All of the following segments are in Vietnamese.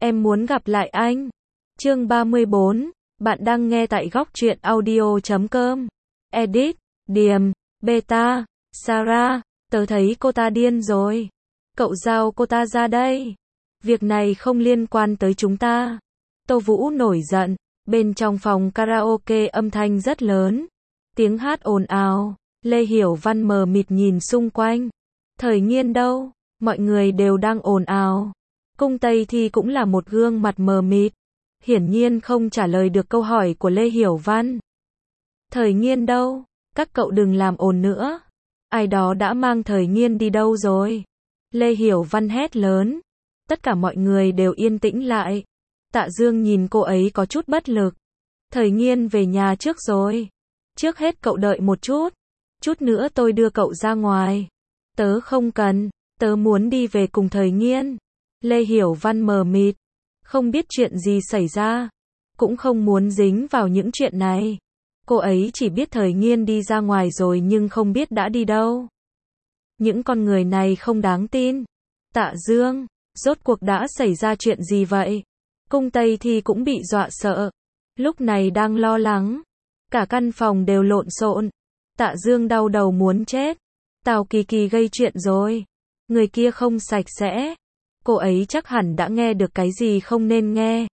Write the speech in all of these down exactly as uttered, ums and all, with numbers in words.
em muốn gặp lại anh. Chương ba mươi bốn, bạn đang nghe tại góc truyện audio chấm com. Edit, Điềm, Beta, Sarah, tớ thấy cô ta điên rồi. Cậu giao cô ta ra đây. Việc này không liên quan tới chúng ta. Tô Vũ nổi giận, bên trong phòng karaoke âm thanh rất lớn. Tiếng hát ồn ào, Lê Hiểu Văn mờ mịt nhìn xung quanh. Thời Nghiên đâu? Mọi người đều đang ồn ào. Cung Tây Thi cũng là một gương mặt mờ mịt. Hiển nhiên không trả lời được câu hỏi của Lê Hiểu Văn. Thời Nghiên đâu? Các cậu đừng làm ồn nữa. Ai đó đã mang Thời Nghiên đi đâu rồi? Lê Hiểu Văn hét lớn. Tất cả mọi người đều yên tĩnh lại. Tạ Dương nhìn cô ấy có chút bất lực. Thời Nghiên về nhà trước rồi. Trước hết cậu đợi một chút. Chút nữa tôi đưa cậu ra ngoài. Tớ không cần, tớ muốn đi về cùng Thời Nghiên. Lê Hiểu Văn mờ mịt. Không biết chuyện gì xảy ra. Cũng không muốn dính vào những chuyện này. Cô ấy chỉ biết Thời Nghiên đi ra ngoài rồi nhưng không biết đã đi đâu. Những con người này không đáng tin. Tạ Dương, rốt cuộc đã xảy ra chuyện gì vậy? Cung Tây Thi cũng bị dọa sợ. Lúc này đang lo lắng. Cả căn phòng đều lộn xộn. Tạ Dương đau đầu muốn chết. Tào Kỳ Kỳ gây chuyện rồi. Người kia không sạch sẽ. Cô ấy chắc hẳn đã nghe được cái gì không nên nghe.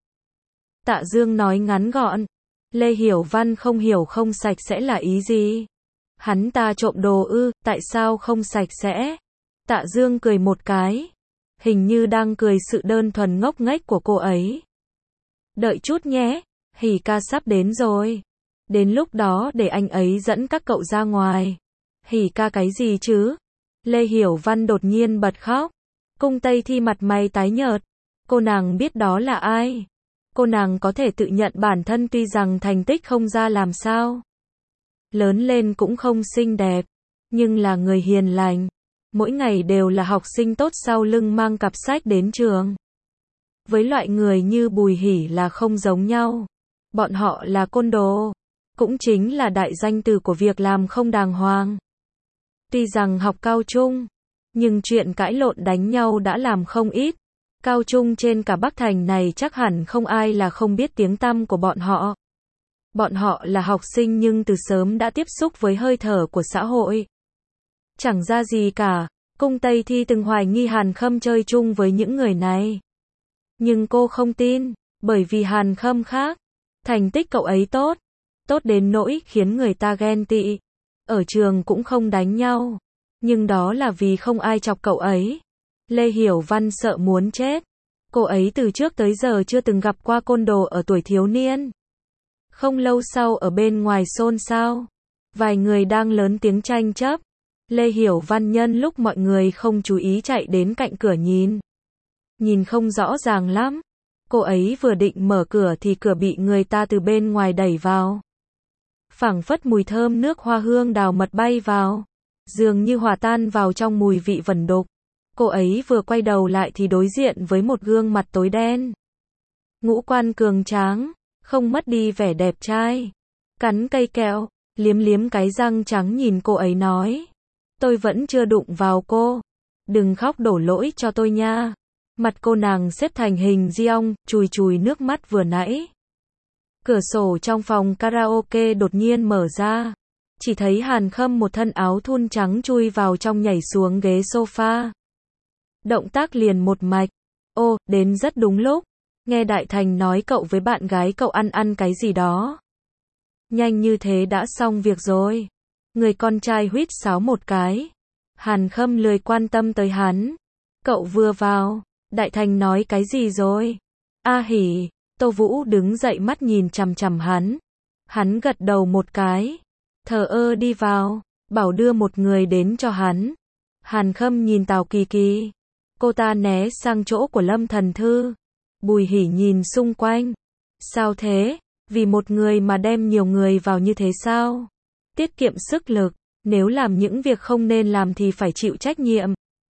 Tạ Dương nói ngắn gọn. Lê Hiểu Văn không hiểu không sạch sẽ là ý gì. Hắn ta trộm đồ ư, tại sao không sạch sẽ? Tạ Dương cười một cái. Hình như đang cười sự đơn thuần ngốc nghếch của cô ấy. Đợi chút nhé, Hỉ ca sắp đến rồi. Đến lúc đó để anh ấy dẫn các cậu ra ngoài. Hỉ ca cái gì chứ? Lê Hiểu Văn đột nhiên bật khóc. Cung Tây Thi mặt mày tái nhợt. Cô nàng biết đó là ai? Cô nàng có thể tự nhận bản thân tuy rằng thành tích không ra làm sao. Lớn lên cũng không xinh đẹp. Nhưng là người hiền lành. Mỗi ngày đều là học sinh tốt sau lưng mang cặp sách đến trường. Với loại người như Bùi Hỉ là không giống nhau. Bọn họ là côn đồ. Cũng chính là đại danh từ của việc làm không đàng hoàng. Tuy rằng học cao trung, nhưng chuyện cãi lộn đánh nhau đã làm không ít. Cao trung trên cả Bắc Thành này chắc hẳn không ai là không biết tiếng tăm của bọn họ. Bọn họ là học sinh nhưng từ sớm đã tiếp xúc với hơi thở của xã hội. Chẳng ra gì cả, Cung Tây Thi từng hoài nghi Hàn Khâm chơi chung với những người này. Nhưng cô không tin, bởi vì Hàn Khâm khác. Thành tích cậu ấy tốt, tốt đến nỗi khiến người ta ghen tị. Ở trường cũng không đánh nhau, nhưng đó là vì không ai chọc cậu ấy. Lê Hiểu Văn sợ muốn chết. Cô ấy từ trước tới giờ chưa từng gặp qua côn đồ ở tuổi thiếu niên. Không lâu sau ở bên ngoài xôn xao. Vài người đang lớn tiếng tranh chấp. Lê Hiểu Văn nhân lúc mọi người không chú ý chạy đến cạnh cửa nhìn. Nhìn không rõ ràng lắm. Cô ấy vừa định mở cửa thì cửa bị người ta từ bên ngoài đẩy vào. Phảng phất mùi thơm nước hoa hương đào mật bay vào. Dường như hòa tan vào trong mùi vị vẩn đục. Cô ấy vừa quay đầu lại thì đối diện với một gương mặt tối đen. Ngũ quan cường tráng, không mất đi vẻ đẹp trai. Cắn cây kẹo, liếm liếm cái răng trắng nhìn cô ấy nói. Tôi vẫn chưa đụng vào cô. Đừng khóc đổ lỗi cho tôi nha. Mặt cô nàng xếp thành hình giông, chùi chùi nước mắt vừa nãy. Cửa sổ trong phòng karaoke đột nhiên mở ra. Chỉ thấy Hàn Khâm một thân áo thun trắng chui vào trong nhảy xuống ghế sofa. Động tác liền một mạch. Ô, đến rất đúng lúc. Nghe Đại Thành nói cậu với bạn gái cậu ăn ăn cái gì đó. Nhanh như thế đã xong việc rồi. Người con trai huýt sáo một cái. Hàn Khâm lười quan tâm tới hắn. Cậu vừa vào. Đại Thành nói cái gì rồi? A Hỉ. Tô Vũ đứng dậy mắt nhìn chằm chằm hắn. Hắn gật đầu một cái. Thờ ơ đi vào. Bảo đưa một người đến cho hắn. Hàn Khâm nhìn Tào Kỳ Kỳ. Cô ta né sang chỗ của Lâm Thần Thư. Bùi Hỉ nhìn xung quanh. Sao thế? Vì một người mà đem nhiều người vào như thế sao? Tiết kiệm sức lực. Nếu làm những việc không nên làm thì phải chịu trách nhiệm.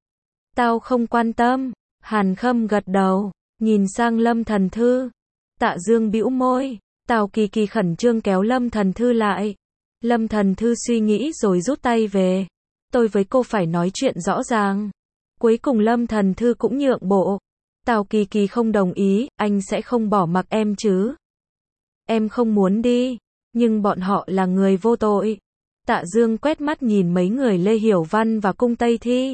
Tao không quan tâm. Hàn Khâm gật đầu. Nhìn sang Lâm Thần Thư. Tạ Dương bĩu môi. Tào Kỳ Kỳ khẩn trương kéo Lâm Thần Thư lại. Lâm Thần Thư suy nghĩ rồi rút tay về. Tôi với cô phải nói chuyện rõ ràng. Cuối cùng Lâm Thần Thư cũng nhượng bộ. Tào Kỳ Kỳ không đồng ý, anh sẽ không bỏ mặc em chứ. Em không muốn đi, nhưng bọn họ là người vô tội. Tạ Dương quét mắt nhìn mấy người Lê Hiểu Văn và Cung Tây Thi.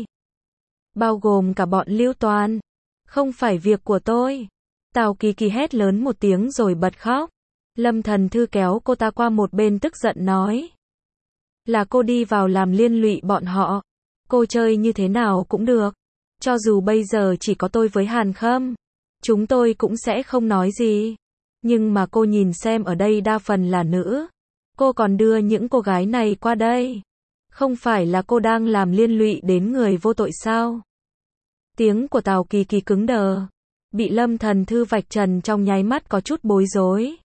Bao gồm cả bọn Lưu Toàn. Không phải việc của tôi. Tào Kỳ Kỳ hét lớn một tiếng rồi bật khóc. Lâm Thần Thư kéo cô ta qua một bên tức giận nói. Là cô đi vào làm liên lụy bọn họ. Cô chơi như thế nào cũng được. Cho dù bây giờ chỉ có tôi với Hàn Khâm. Chúng tôi cũng sẽ không nói gì. Nhưng mà cô nhìn xem ở đây đa phần là nữ. Cô còn đưa những cô gái này qua đây. Không phải là cô đang làm liên lụy đến người vô tội sao? Tiếng của Tào Kỳ Kỳ cứng đờ. Bị Lâm Thần Thư vạch trần trong nháy mắt có chút bối rối.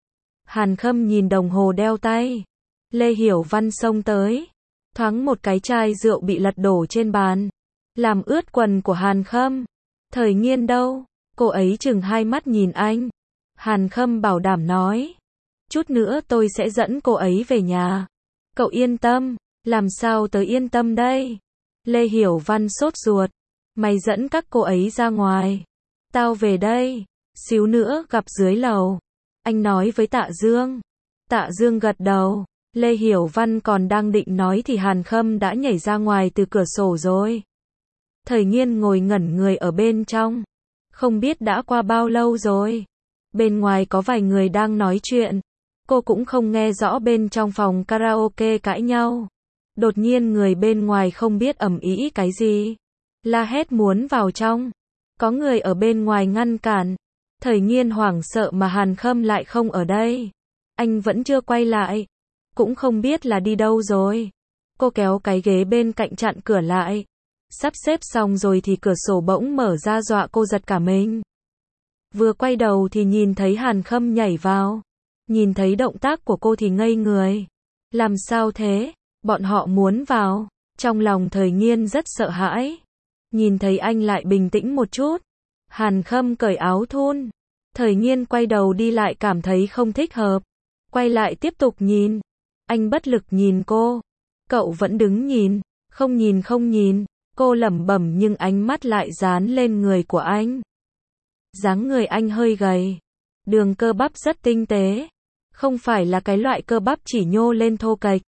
Hàn Khâm nhìn đồng hồ đeo tay. Lê Hiểu Văn xông tới. Thoáng một cái chai rượu bị lật đổ trên bàn. Làm ướt quần của Hàn Khâm. Thời Nghiên đâu? Cô ấy chừng hai mắt nhìn anh. Hàn Khâm bảo đảm nói. Chút nữa tôi sẽ dẫn cô ấy về nhà. Cậu yên tâm. Làm sao tới yên tâm đây? Lê Hiểu Văn sốt ruột. Mày dẫn các cô ấy ra ngoài. Tao về đây. Xíu nữa gặp dưới lầu. Anh nói với Tạ Dương. Tạ Dương gật đầu. Lê Hiểu Văn còn đang định nói thì Hàn Khâm đã nhảy ra ngoài từ cửa sổ rồi. Thời Nghiên ngồi ngẩn người ở bên trong. Không biết đã qua bao lâu rồi. Bên ngoài có vài người đang nói chuyện. Cô cũng không nghe rõ bên trong phòng karaoke cãi nhau. Đột nhiên người bên ngoài không biết ầm ĩ cái gì. La hét muốn vào trong. Có người ở bên ngoài ngăn cản. Thời Nghiên hoảng sợ mà Hàn Khâm lại không ở đây. Anh vẫn chưa quay lại. Cũng không biết là đi đâu rồi. Cô kéo cái ghế bên cạnh chặn cửa lại. Sắp xếp xong rồi thì cửa sổ bỗng mở ra dọa cô giật cả mình. Vừa quay đầu thì nhìn thấy Hàn Khâm nhảy vào. Nhìn thấy động tác của cô thì ngây người. Làm sao thế? Bọn họ muốn vào. Trong lòng Thời Nghiên rất sợ hãi. Nhìn thấy anh lại bình tĩnh một chút. Hàn Khâm cởi áo thun. Thời Nghiên quay đầu đi lại cảm thấy không thích hợp. Quay lại tiếp tục nhìn. Anh bất lực nhìn cô. Cậu vẫn đứng nhìn. Không nhìn không nhìn. Cô lẩm bẩm nhưng ánh mắt lại dán lên người của anh. Dáng người anh hơi gầy. Đường cơ bắp rất tinh tế. Không phải là cái loại cơ bắp chỉ nhô lên thô kệch.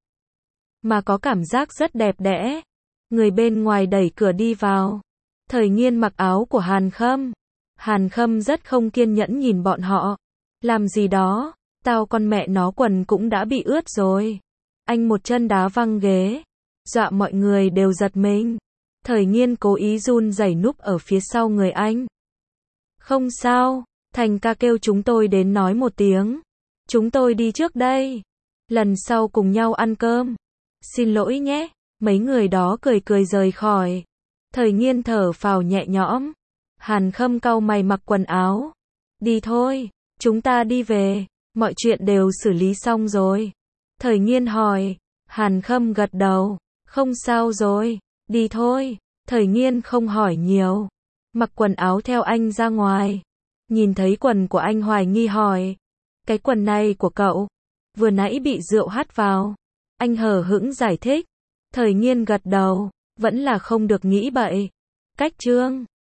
Mà có cảm giác rất đẹp đẽ. Người bên ngoài đẩy cửa đi vào. Thời Nghiên mặc áo của Hàn Khâm. Hàn Khâm rất không kiên nhẫn nhìn bọn họ. Làm gì đó? Tao con mẹ nó quần cũng đã bị ướt rồi. Anh một chân đá văng ghế. Dọa mọi người đều giật mình. Thời Nghiên cố ý run rẩy núp ở phía sau người anh. Không sao. Thành ca kêu chúng tôi đến nói một tiếng. Chúng tôi đi trước đây. Lần sau cùng nhau ăn cơm. Xin lỗi nhé. Mấy người đó cười cười rời khỏi. Thời Nghiên thở phào nhẹ nhõm. Hàn Khâm cau mày mặc quần áo. Đi thôi. Chúng ta đi về. Mọi chuyện đều xử lý xong rồi. Thời Nghiên hỏi. Hàn Khâm gật đầu. Không sao rồi. Đi thôi. Thời Nghiên không hỏi nhiều. Mặc quần áo theo anh ra ngoài. Nhìn thấy quần của anh hoài nghi hỏi. Cái quần này của cậu. Vừa nãy bị rượu hắt vào. Anh hờ hững giải thích. Thời Nghiên gật đầu. Vẫn là không được nghĩ bậy. Cách chương